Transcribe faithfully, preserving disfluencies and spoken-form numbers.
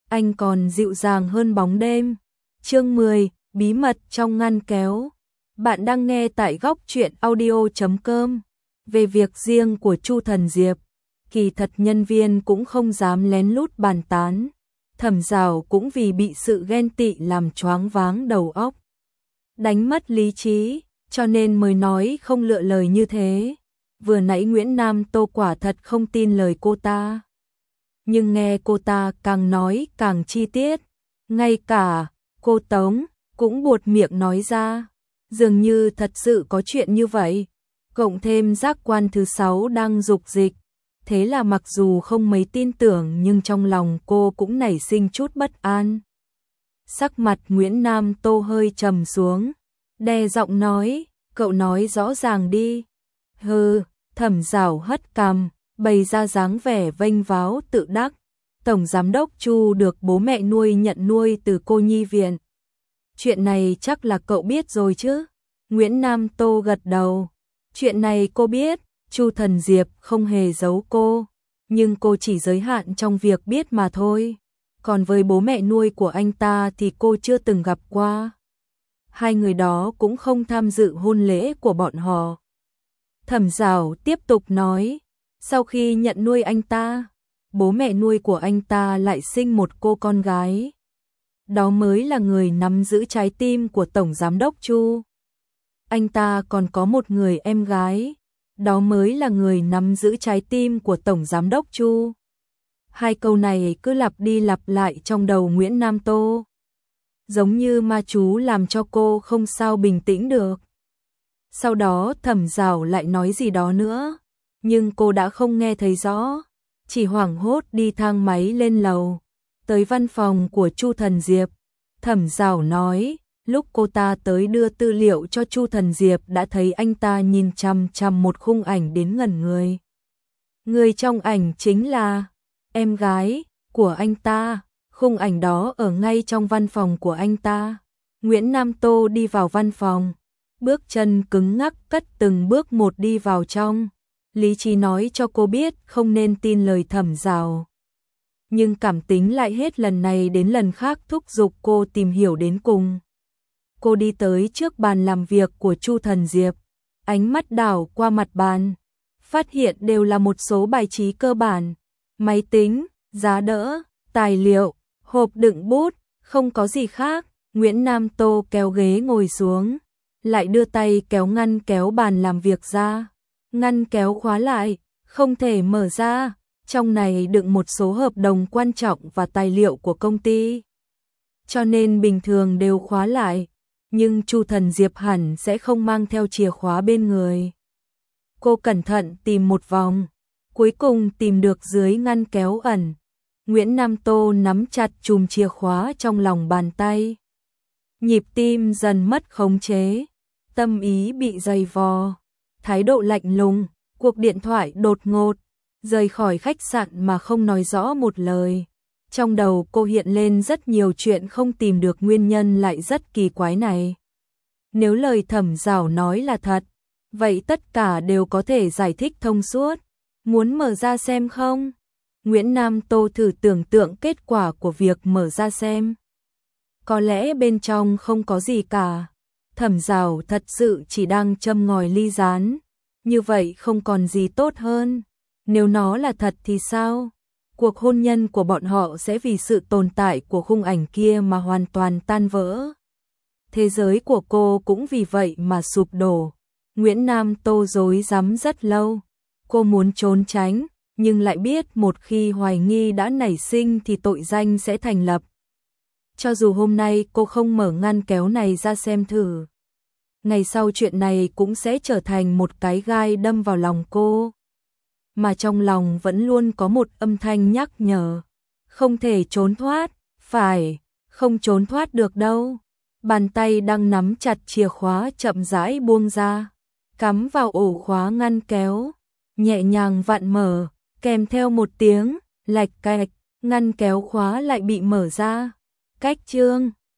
anh còn dịu dàng hơn bóng đêm. Chương mười, bí mật trong ngăn kéo. Bạn đang nghe tại góc truyện audio chấm com. Về việc riêng của Chu Thần Diệp, kỳ thật nhân viên cũng không dám lén lút bàn tán. Thẩm Dạo cũng vì bị sự ghen tị làm choáng váng đầu óc, đánh mất lý trí, cho nên mới nói không lựa lời như thế. Vừa nãy Nguyễn Nam Tô quả thật không tin lời cô ta, nhưng nghe cô ta càng nói càng chi tiết, ngay cả cô Tống cũng buột miệng nói ra, dường như thật sự có chuyện như vậy. Cộng thêm giác quan thứ sáu đang dục dịch, thế là mặc dù không mấy tin tưởng nhưng trong lòng cô cũng nảy sinh chút bất an. Sắc mặt Nguyễn Nam Tô hơi trầm xuống, đè giọng nói, cậu nói rõ ràng đi. Hừ, Thẩm Dạo hất cằm, bày ra dáng vẻ vênh váo tự đắc. Tổng giám đốc Chu được bố mẹ nuôi nhận nuôi từ cô nhi viện. Chuyện này chắc là cậu biết rồi chứ? Nguyễn Nam Tô gật đầu. Chuyện này cô biết, Chu Thần Diệp không hề giấu cô, nhưng cô chỉ giới hạn trong việc biết mà thôi. Còn với bố mẹ nuôi của anh ta thì cô chưa từng gặp qua. Hai người đó cũng không tham dự hôn lễ của bọn họ. Thẩm Dạo tiếp tục nói, sau khi nhận nuôi anh ta, bố mẹ nuôi của anh ta lại sinh một cô con gái. Đó mới là người nắm giữ trái tim của Tổng Giám đốc Chu. Anh ta còn có một người em gái, đó mới là người nắm giữ trái tim của Tổng Giám đốc Chu. Hai câu này cứ lặp đi lặp lại trong đầu Nguyễn Nam Tô, giống như ma chú làm cho cô không sao bình tĩnh được. Sau đó Thẩm Dạo lại nói gì đó nữa, nhưng cô đã không nghe thấy rõ, chỉ hoảng hốt đi thang máy lên lầu, tới văn phòng của Chu Thần Diệp. Thẩm Dạo nói, lúc cô ta tới đưa tư liệu cho Chu Thần Diệp đã thấy anh ta nhìn chằm chằm một khung ảnh đến ngẩn người. Người trong ảnh chính là em gái của anh ta, khung ảnh đó ở ngay trong văn phòng của anh ta. Nguyễn Nam Tô đi vào văn phòng, bước chân cứng ngắc cất từng bước một đi vào trong. Lý trí nói cho cô biết không nên tin lời Thẩm Dạo, nhưng cảm tính lại hết lần này đến lần khác thúc giục cô tìm hiểu đến cùng. Cô đi tới trước bàn làm việc của Chu Thần Diệp, ánh mắt đảo qua mặt bàn, phát hiện đều là một số bài trí cơ bản, máy tính, giá đỡ, tài liệu, hộp đựng bút, không có gì khác. Nguyễn Nam Tô kéo ghế ngồi xuống, lại đưa tay kéo ngăn kéo bàn làm việc ra. Ngăn kéo khóa lại, không thể mở ra, trong này đựng một số hợp đồng quan trọng và tài liệu của công ty, cho nên bình thường đều khóa lại, nhưng Chu Thần Diệp hẳn sẽ không mang theo chìa khóa bên người. Cô cẩn thận tìm một vòng, cuối cùng tìm được dưới ngăn kéo ẩn. Nguyễn Nam Tô nắm chặt chùm chìa khóa trong lòng bàn tay, nhịp tim dần mất khống chế, tâm ý bị dày vò, thái độ lạnh lùng. Cuộc điện thoại đột ngột, rời khỏi khách sạn mà không nói rõ một lời. Trong đầu cô hiện lên rất nhiều chuyện không tìm được nguyên nhân lại rất kỳ quái này. Nếu lời Thẩm Dạo nói là thật, vậy tất cả đều có thể giải thích thông suốt. Muốn mở ra xem không? Nguyễn Nam Tô thử tưởng tượng kết quả của việc mở ra xem. Có lẽ bên trong không có gì cả. Thẩm Dạo thật sự chỉ đang châm ngòi ly rán. Như vậy không còn gì tốt hơn. Nếu nó là thật thì sao? Cuộc hôn nhân của bọn họ sẽ vì sự tồn tại của khung ảnh kia mà hoàn toàn tan vỡ. Thế giới của cô cũng vì vậy mà sụp đổ. Nguyễn Nam Tô rối rắm rất lâu. Cô muốn trốn tránh, nhưng lại biết một khi hoài nghi đã nảy sinh thì tội danh sẽ thành lập. Cho dù hôm nay cô không mở ngăn kéo này ra xem thử, ngày sau chuyện này cũng sẽ trở thành một cái gai đâm vào lòng cô. Mà trong lòng vẫn luôn có một âm thanh nhắc nhở, không thể trốn thoát, phải, không trốn thoát được đâu. Bàn tay đang nắm chặt chìa khóa chậm rãi buông ra, cắm vào ổ khóa ngăn kéo, nhẹ nhàng vặn mở, kèm theo một tiếng lạch cạch, ngăn kéo khóa lại bị mở ra. Cách chương